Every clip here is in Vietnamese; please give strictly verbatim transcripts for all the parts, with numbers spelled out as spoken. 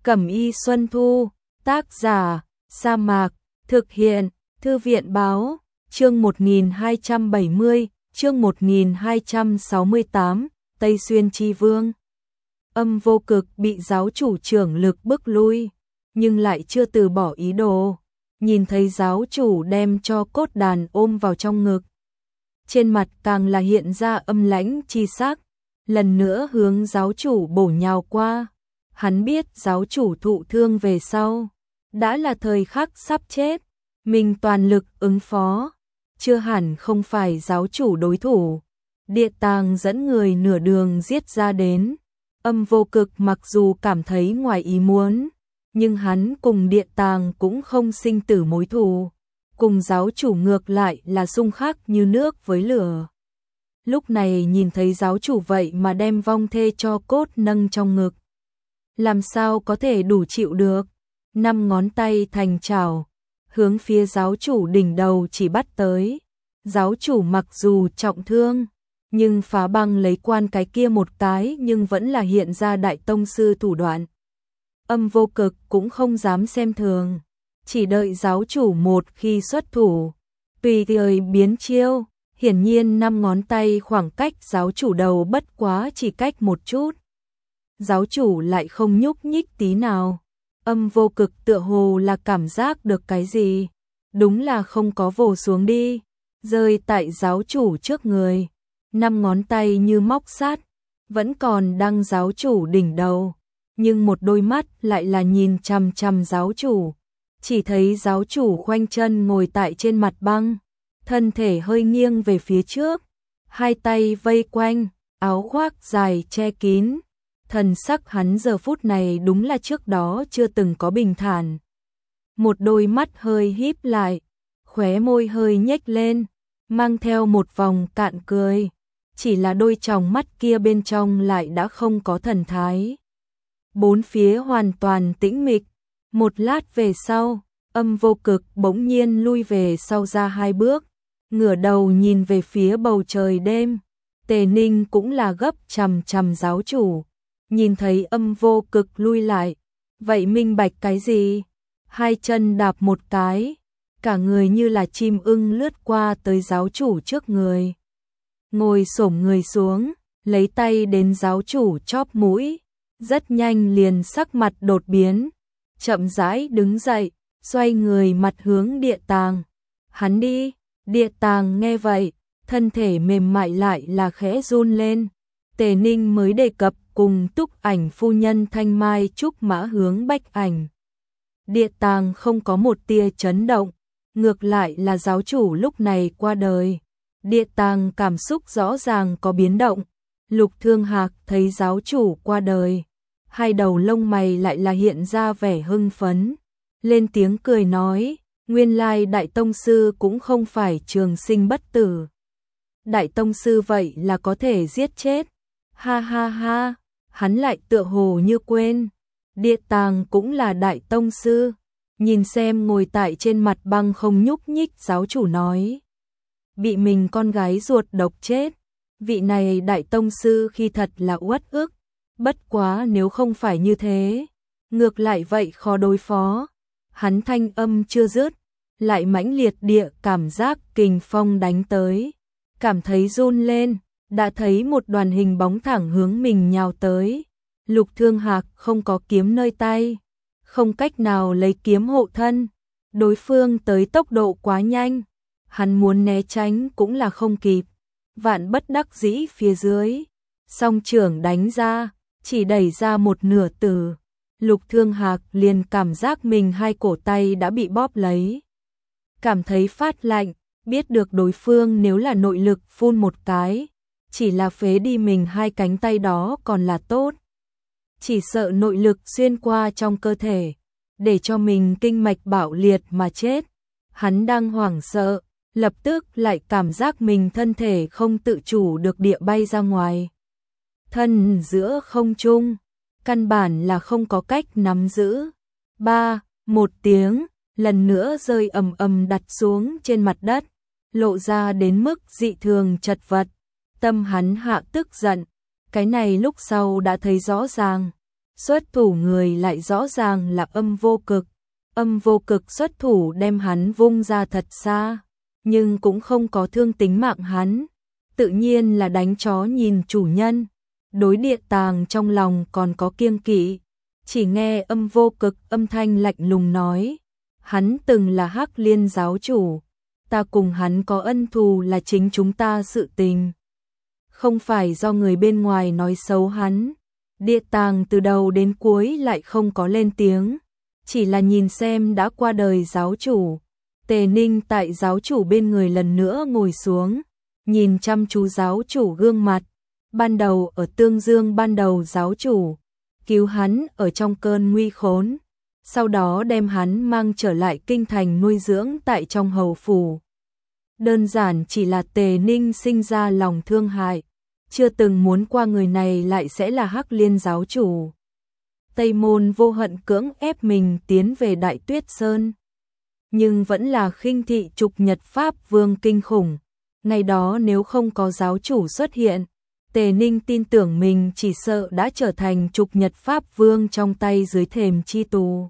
Cẩm y Xuân Thu, tác giả, Sa Mạc, thực hiện, Thư viện báo, chương một nghìn hai trăm bảy mươi, chương một nghìn hai trăm sáu mươi tám, Tây Xuyên Chi Vương. Âm Vô Cực bị giáo chủ trưởng lực bức lui, nhưng lại chưa từ bỏ ý đồ. Nhìn thấy giáo chủ đem cho cốt đàn ôm vào trong ngực, trên mặt càng là hiện ra âm lãnh chi sắc, lần nữa hướng giáo chủ bổ nhào qua. Hắn biết giáo chủ thụ thương về sau, đã là thời khắc sắp chết, mình toàn lực ứng phó, chưa hẳn không phải giáo chủ đối thủ. Địa Tàng dẫn người nửa đường giết ra đến, Âm Vô Cực mặc dù cảm thấy ngoài ý muốn, nhưng hắn cùng Địa Tàng cũng không sinh tử mối thù, cùng giáo chủ ngược lại là xung khắc như nước với lửa. Lúc này nhìn thấy giáo chủ vậy mà đem vong thê cho cốt nâng trong ngực, làm sao có thể đủ chịu được. Năm ngón tay thành chảo, hướng phía giáo chủ đỉnh đầu chỉ bắt tới. Giáo chủ mặc dù trọng thương, nhưng phá băng lấy quan cái kia một cái nhưng vẫn là hiện ra đại tông sư thủ đoạn. Âm Vô Cực cũng không dám xem thường, chỉ đợi giáo chủ một khi xuất thủ, tùy thời biến chiêu. Hiển nhiên năm ngón tay khoảng cách giáo chủ đầu bất quá chỉ cách một chút. Giáo chủ lại không nhúc nhích tí nào. Âm Vô Cực tựa hồ là cảm giác được cái gì, đúng là không có vồ xuống đi, rơi tại giáo chủ trước người. Năm ngón tay như móc sắt, vẫn còn đang giáo chủ đỉnh đầu, nhưng một đôi mắt lại là nhìn chằm chằm giáo chủ. Chỉ thấy giáo chủ khoanh chân ngồi tại trên mặt băng, thân thể hơi nghiêng về phía trước, hai tay vây quanh, áo khoác dài che kín. Thần sắc hắn giờ phút này đúng là trước đó chưa từng có bình thản. Một đôi mắt hơi híp lại, khóe môi hơi nhếch lên, mang theo một vòng cạn cười. Chỉ là đôi tròng mắt kia bên trong lại đã không có thần thái. Bốn phía hoàn toàn tĩnh mịch. Một lát về sau, Âm Vô Cực bỗng nhiên lui về sau ra hai bước, ngửa đầu nhìn về phía bầu trời đêm. Tề Ninh cũng là gấp chằm chằm giáo chủ, nhìn thấy Âm Vô Cực lui lại, vậy minh bạch cái gì? Hai chân đạp một cái, cả người như là chim ưng lướt qua tới giáo chủ trước người. Ngồi xổm người xuống, lấy tay đến giáo chủ chóp mũi, rất nhanh liền sắc mặt đột biến, chậm rãi đứng dậy, xoay người mặt hướng Địa Tàng. Hắn đi. Địa Tàng nghe vậy, thân thể mềm mại lại là khẽ run lên. Tề Ninh mới đề cập cùng Túc Ảnh phu nhân thanh mai trúc mã hướng Bách Ảnh. Địa Tàng không có một tia chấn động, ngược lại là giáo chủ lúc này qua đời. Địa Tàng cảm xúc rõ ràng có biến động. Lục Thương Hạc thấy giáo chủ qua đời, hai đầu lông mày lại là hiện ra vẻ hưng phấn, lên tiếng cười nói, nguyên lai đại tông sư cũng không phải trường sinh bất tử. Đại tông sư vậy là có thể giết chết. Ha ha ha, hắn lại tựa hồ như quên. Địa Tàng cũng là đại tông sư. Nhìn xem ngồi tại trên mặt băng không nhúc nhích giáo chủ nói, bị mình con gái ruột độc chết. Vị này đại tông sư khi thật là uất ức. Bất quá nếu không phải như thế, ngược lại vậy khó đối phó. Hắn thanh âm chưa dứt, lại mãnh liệt địa cảm giác kình phong đánh tới, cảm thấy run lên, đã thấy một đoàn hình bóng thẳng hướng mình nhào tới. Lục Thương Hạc không có kiếm nơi tay, không cách nào lấy kiếm hộ thân, đối phương tới tốc độ quá nhanh, hắn muốn né tránh cũng là không kịp. Vạn bất đắc dĩ phía dưới, song trưởng đánh ra, chỉ đẩy ra một nửa từ, Lục Thương Hạc liền cảm giác mình hai cổ tay đã bị bóp lấy. Cảm thấy phát lạnh, biết được đối phương nếu là nội lực phun một cái, chỉ là phế đi mình hai cánh tay đó còn là tốt. Chỉ sợ nội lực xuyên qua trong cơ thể, để cho mình kinh mạch bạo liệt mà chết. Hắn đang hoảng sợ, lập tức lại cảm giác mình thân thể không tự chủ được địa bay ra ngoài. Thân giữa không trung, căn bản là không có cách nắm giữ. Ba, một tiếng, lần nữa rơi ầm ầm đặt xuống trên mặt đất, lộ ra đến mức dị thường chật vật. Tâm hắn hạ tức giận, cái này lúc sau đã thấy rõ ràng, xuất thủ người lại rõ ràng là Âm Vô Cực. Âm Vô Cực xuất thủ đem hắn vung ra thật xa, nhưng cũng không có thương tính mạng hắn, tự nhiên là đánh chó nhìn chủ nhân. Đối Địa Tàng trong lòng còn có kiêng kỵ, chỉ nghe Âm Vô Cực âm thanh lạnh lùng nói, hắn từng là Hắc Liên giáo chủ, ta cùng hắn có ân thù là chính chúng ta sự tình, không phải do người bên ngoài nói xấu hắn. Địa Tàng từ đầu đến cuối lại không có lên tiếng, chỉ là nhìn xem đã qua đời giáo chủ. Tề Ninh tại giáo chủ bên người lần nữa ngồi xuống, nhìn chăm chú giáo chủ gương mặt. Ban đầu ở Tương Dương, ban đầu giáo chủ cứu hắn ở trong cơn nguy khốn, sau đó đem hắn mang trở lại kinh thành nuôi dưỡng tại trong hầu phủ. Đơn giản chỉ là Tề Ninh sinh ra lòng thương hại, chưa từng muốn qua người này lại sẽ là Hắc Liên giáo chủ. Tây Môn Vô Hận cưỡng ép mình tiến về Đại Tuyết Sơn, nhưng vẫn là khinh thị Trục Nhật Pháp Vương kinh khủng. Ngày đó nếu không có giáo chủ xuất hiện, Tề Ninh tin tưởng mình chỉ sợ đã trở thành Trục Nhật Pháp Vương trong tay dưới thềm chi tù.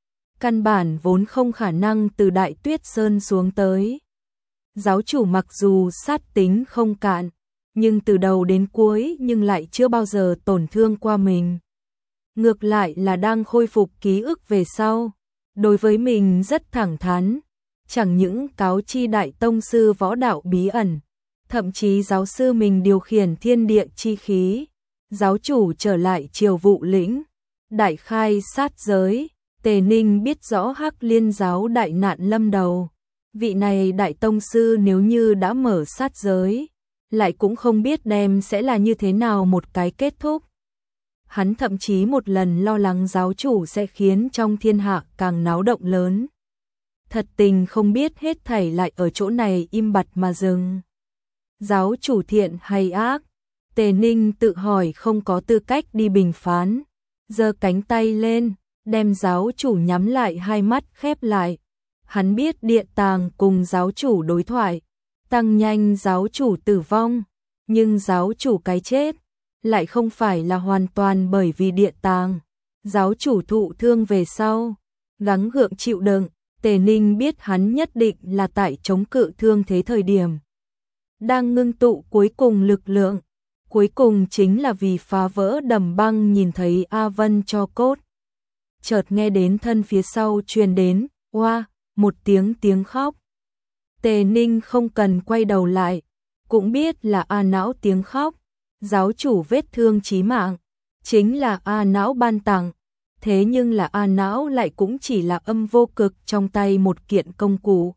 Căn bản vốn không khả năng từ Đại Tuyết Sơn xuống tới. Giáo chủ mặc dù sát tính không cạn, nhưng từ đầu đến cuối nhưng lại chưa bao giờ tổn thương qua mình. Ngược lại là đang khôi phục ký ức về sau, đối với mình rất thẳng thắn, chẳng những cáo chi đại tông sư võ đạo bí ẩn, thậm chí giáo sư mình điều khiển thiên địa chi khí, giáo chủ trở lại Triều Vụ lĩnh, đại khai sát giới. Tề Ninh biết rõ Hắc Liên giáo đại nạn lâm đầu, vị này đại tông sư nếu như đã mở sát giới, lại cũng không biết đem sẽ là như thế nào một cái kết thúc. Hắn thậm chí một lần lo lắng giáo chủ sẽ khiến trong thiên hạ càng náo động lớn. Thật tình không biết hết thảy lại ở chỗ này im bặt mà dừng. Giáo chủ thiện hay ác, Tề Ninh tự hỏi không có tư cách đi bình phán, giơ cánh tay lên, đem giáo chủ nhắm lại hai mắt khép lại. Hắn biết Địa Tàng cùng giáo chủ đối thoại, tăng nhanh giáo chủ tử vong, nhưng giáo chủ cái chết lại không phải là hoàn toàn bởi vì Địa Tàng. Giáo chủ thụ thương về sau, gắng gượng chịu đựng, Tề Ninh biết hắn nhất định là tại chống cự thương thế thời điểm đang ngưng tụ cuối cùng lực lượng, cuối cùng chính là vì phá vỡ đầm băng nhìn thấy A Vân cho cốt. Chợt nghe đến thân phía sau truyền đến, oa, một tiếng tiếng khóc. Tề Ninh không cần quay đầu lại, cũng biết là A Não tiếng khóc. Giáo chủ vết thương chí mạng, chính là A Não ban tặng, thế nhưng là A Não lại cũng chỉ là Âm Vô Cực trong tay một kiện công cụ.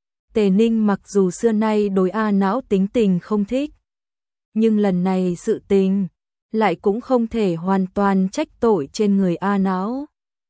Tề Ninh mặc dù xưa nay đối A Não tính tình không thích, nhưng lần này sự tình lại cũng không thể hoàn toàn trách tội trên người A Não.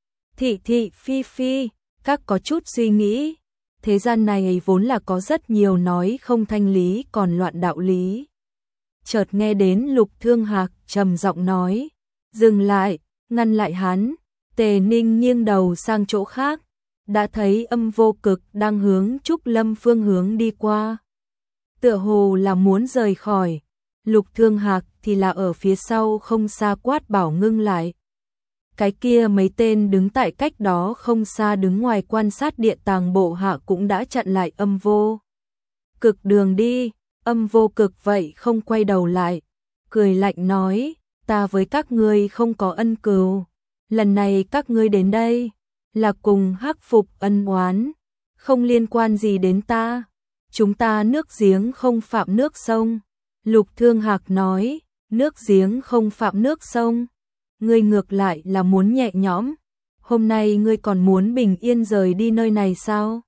Thị thị phi phi, các có chút suy nghĩ, thế gian này vốn là có rất nhiều nói không thanh lý còn loạn đạo lý. Chợt nghe đến Lục Thương Hạc trầm giọng nói, dừng lại, ngăn lại hắn. Tề Ninh nghiêng đầu sang chỗ khác, đã thấy Âm Vô Cực đang hướng Trúc Lâm phương hướng đi qua, tựa hồ là muốn rời khỏi. Lục Thương Hạc thì là ở phía sau không xa quát bảo ngưng lại. Cái kia mấy tên đứng tại cách đó không xa đứng ngoài quan sát Địa Tàng bộ hạ cũng đã chặn lại Âm Vô Cực đường đi. Âm Vô Cực vậy không quay đầu lại, cười lạnh nói, ta với các ngươi không có ân cừu, lần này các ngươi đến đây là cùng hắc phục ân oán, không liên quan gì đến ta, chúng ta nước giếng không phạm nước sông. Lục Thương Hạc nói, nước giếng không phạm nước sông, ngươi ngược lại là muốn nhẹ nhõm, hôm nay ngươi còn muốn bình yên rời đi nơi này sao?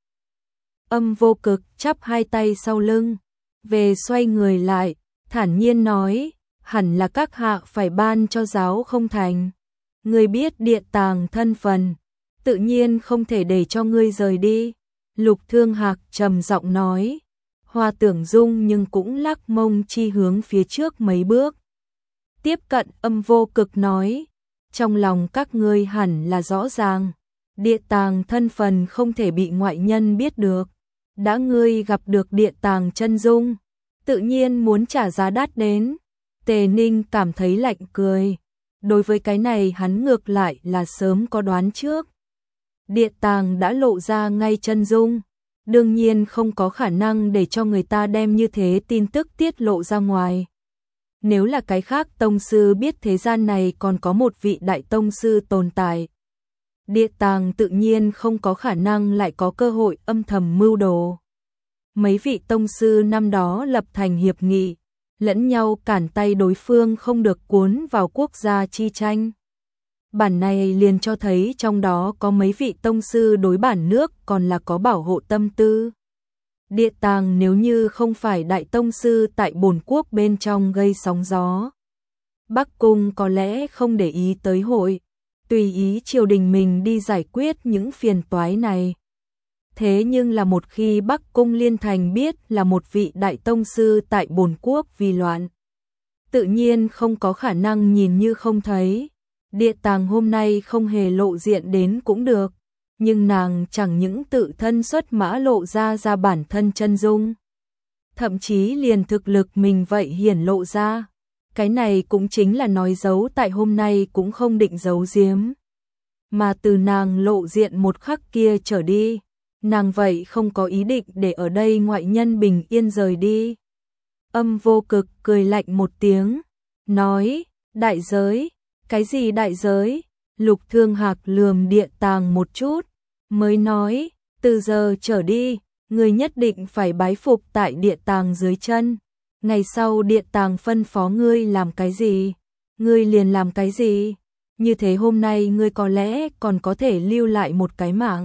Âm Vô Cực chắp hai tay sau lưng, về xoay người lại, thản nhiên nói, hẳn là các hạ phải ban cho giáo không thành. Ngươi biết Địa Tàng thân phần, tự nhiên không thể để cho ngươi rời đi. Lục Thương Hạc trầm giọng nói, Hoa Tưởng Dung nhưng cũng lắc mông chi hướng phía trước mấy bước. Tiếp cận Âm Vô Cực nói, trong lòng các ngươi hẳn là rõ ràng, Địa Tàng thân phần không thể bị ngoại nhân biết được. Đã ngươi gặp được Địa Tàng chân dung, tự nhiên muốn trả giá đắt đến. Tề Ninh cảm thấy lạnh cười, Đối với cái này hắn ngược lại là sớm có đoán trước. Địa tàng đã lộ ra ngay chân dung, đương nhiên không có khả năng để cho người ta đem như thế tin tức tiết lộ ra ngoài. Nếu là cái khác tông sư biết thế gian này còn có một vị đại tông sư tồn tại, địa tàng tự nhiên không có khả năng lại có cơ hội âm thầm mưu đồ. Mấy vị tông sư năm đó lập thành hiệp nghị, lẫn nhau cản tay đối phương không được cuốn vào quốc gia chi tranh. Bản này liền cho thấy trong đó có mấy vị tông sư đối bản nước còn là có bảo hộ tâm tư. Địa tàng nếu như không phải đại tông sư tại bổn quốc bên trong gây sóng gió, Bắc Cung có lẽ không để ý tới hội, tùy ý triều đình mình đi giải quyết những phiền toái này. Thế nhưng là một khi Bắc Cung Liên Thành biết là một vị đại tông sư tại bổn quốc vì loạn, tự nhiên không có khả năng nhìn như không thấy. Địa tàng hôm nay không hề lộ diện đến cũng được, nhưng nàng chẳng những tự thân xuất mã lộ ra ra bản thân chân dung, thậm chí liền thực lực mình vậy hiển lộ ra. Cái này cũng chính là nói giấu tại hôm nay cũng không định giấu giếm. Mà từ nàng lộ diện một khắc kia trở đi, nàng vậy không có ý định để ở đây ngoại nhân bình yên rời đi. Âm Vô Cực cười lạnh một tiếng, nói, đại giới, cái gì đại giới? Lục Thương Hạc lườm địa tàng một chút, mới nói, từ giờ trở đi, người nhất định phải bái phục tại địa tàng dưới chân. Ngày sau địa tàng phân phó ngươi làm cái gì, ngươi liền làm cái gì. Như thế hôm nay ngươi có lẽ còn có thể lưu lại một cái mạng.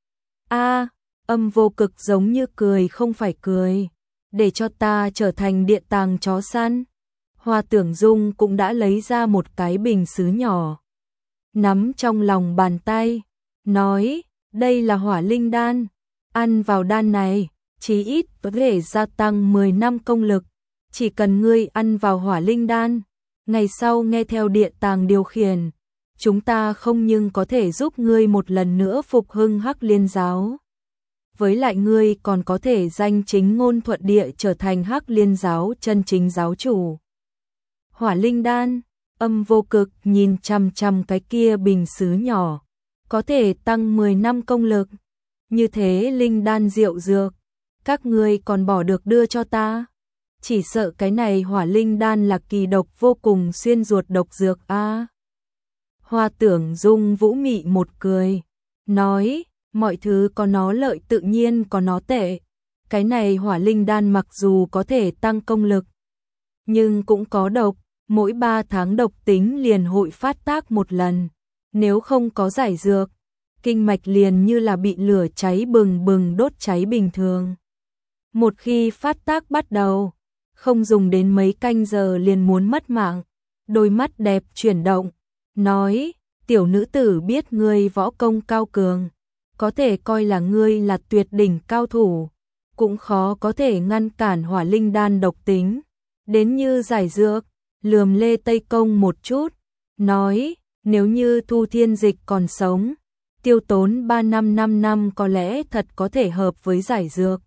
A, Âm Vô Cực giống như cười không phải cười, để cho ta trở thành địa tàng chó săn. Hoa Tưởng Dung cũng đã lấy ra một cái bình sứ nhỏ, nắm trong lòng bàn tay, nói, đây là hỏa linh đan, ăn vào đan này, chí ít có thể gia tăng mười năm công lực. Chỉ cần ngươi ăn vào hỏa linh đan, ngày sau nghe theo địa tàng điều khiển, chúng ta không nhưng có thể giúp ngươi một lần nữa phục hưng Hắc Liên giáo. Với lại ngươi còn có thể danh chính ngôn thuận địa trở thành Hắc Liên giáo chân chính giáo chủ. Hỏa linh đan, Âm Vô Cực nhìn chằm chằm cái kia bình sứ nhỏ, có thể tăng mười năm công lực. Như thế linh đan diệu dược, các ngươi còn bỏ được đưa cho ta? Chỉ sợ cái này hỏa linh đan là kỳ độc vô cùng xuyên ruột độc dược a. À. Hoa Tưởng Dung vũ mị một cười, nói, mọi thứ có nó lợi tự nhiên có nó tệ. Cái này hỏa linh đan mặc dù có thể tăng công lực, nhưng cũng có độc, mỗi ba tháng độc tính liền hội phát tác một lần. Nếu không có giải dược, kinh mạch liền như là bị lửa cháy bừng bừng đốt cháy bình thường. Một khi phát tác bắt đầu, không dùng đến mấy canh giờ liền muốn mất mạng. Đôi mắt đẹp chuyển động, nói, tiểu nữ tử biết ngươi võ công cao cường, có thể coi là ngươi là tuyệt đỉnh cao thủ, cũng khó có thể ngăn cản hỏa linh đan độc tính. Đến như giải dược, lườm Lê Tây Công một chút, nói, nếu như Thu Thiên Dịch còn sống, tiêu tốn ba năm năm năm có lẽ thật có thể hợp với giải dược.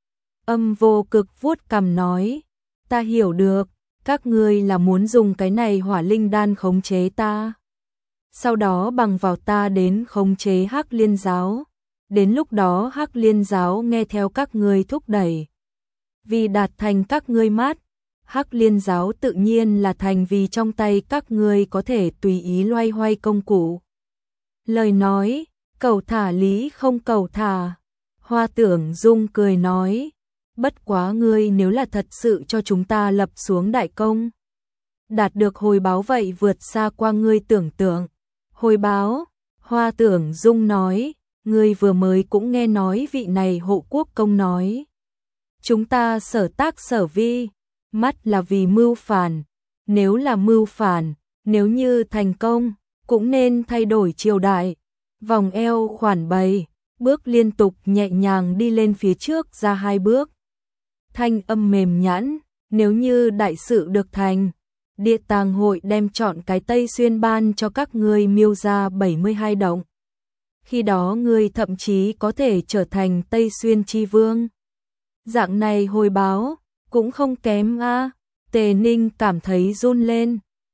Âm Vô Cực vuốt cằm nói, ta hiểu được, các ngươi là muốn dùng cái này hỏa linh đan khống chế ta. Sau đó bằng vào ta đến khống chế Hắc Liên giáo. Đến lúc đó Hắc Liên giáo nghe theo các ngươi thúc đẩy. Vì đạt thành các ngươi mát, Hắc Liên giáo tự nhiên là thành vì trong tay các ngươi có thể tùy ý loay hoay công cụ. Lời nói, cầu thả lý không cầu thả. Hoa Tưởng Dung cười nói, bất quá ngươi nếu là thật sự cho chúng ta lập xuống đại công, đạt được hồi báo vậy vượt xa qua ngươi tưởng tượng. Hồi báo, Hoa Tưởng Dung nói, ngươi vừa mới cũng nghe nói vị này hộ quốc công nói. Chúng ta sở tác sở vi, mắt là vì mưu phản, nếu là mưu phản, nếu như thành công, cũng nên thay đổi triều đại. Vòng eo khoản bày, bước liên tục nhẹ nhàng đi lên phía trước ra hai bước. Thanh âm mềm nhẵn, nếu như đại sự được thành, địa tàng hội đem chọn cái Tây Xuyên ban cho các ngươi miêu ra bảy mươi hai động. Khi đó ngươi thậm chí có thể trở thành Tây Xuyên chi vương. Dạng này hồi báo, cũng không kém a. À. Tề Ninh cảm thấy run lên,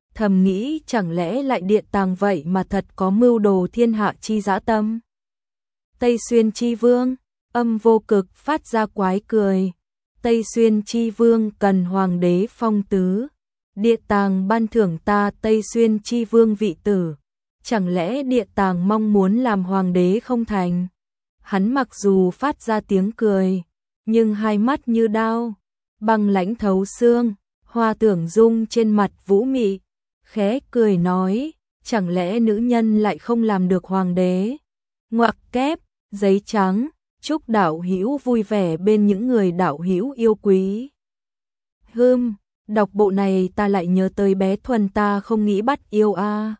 thầm nghĩ chẳng lẽ lại Địa Tàng vậy mà thật có mưu đồ thiên hạ chi dã tâm. Tây Xuyên chi vương, Âm Vô Cực phát ra quái cười. Tây Xuyên chi vương cần hoàng đế phong tứ. Địa Tàng ban thưởng ta Tây Xuyên chi vương vị tử. Chẳng lẽ Địa Tàng mong muốn làm hoàng đế không thành? Hắn mặc dù phát ra tiếng cười, nhưng hai mắt như đao, băng lãnh thấu xương. Hoa Tưởng Dung trên mặt vũ mị, khẽ cười nói, chẳng lẽ nữ nhân lại không làm được hoàng đế? Ngoặc kép, giấy trắng, chúc đạo hữu vui vẻ bên những người đạo hữu yêu quý. Hừm, đọc bộ này ta lại nhớ tới bé Thuần ta không nghĩ bắt yêu a. À.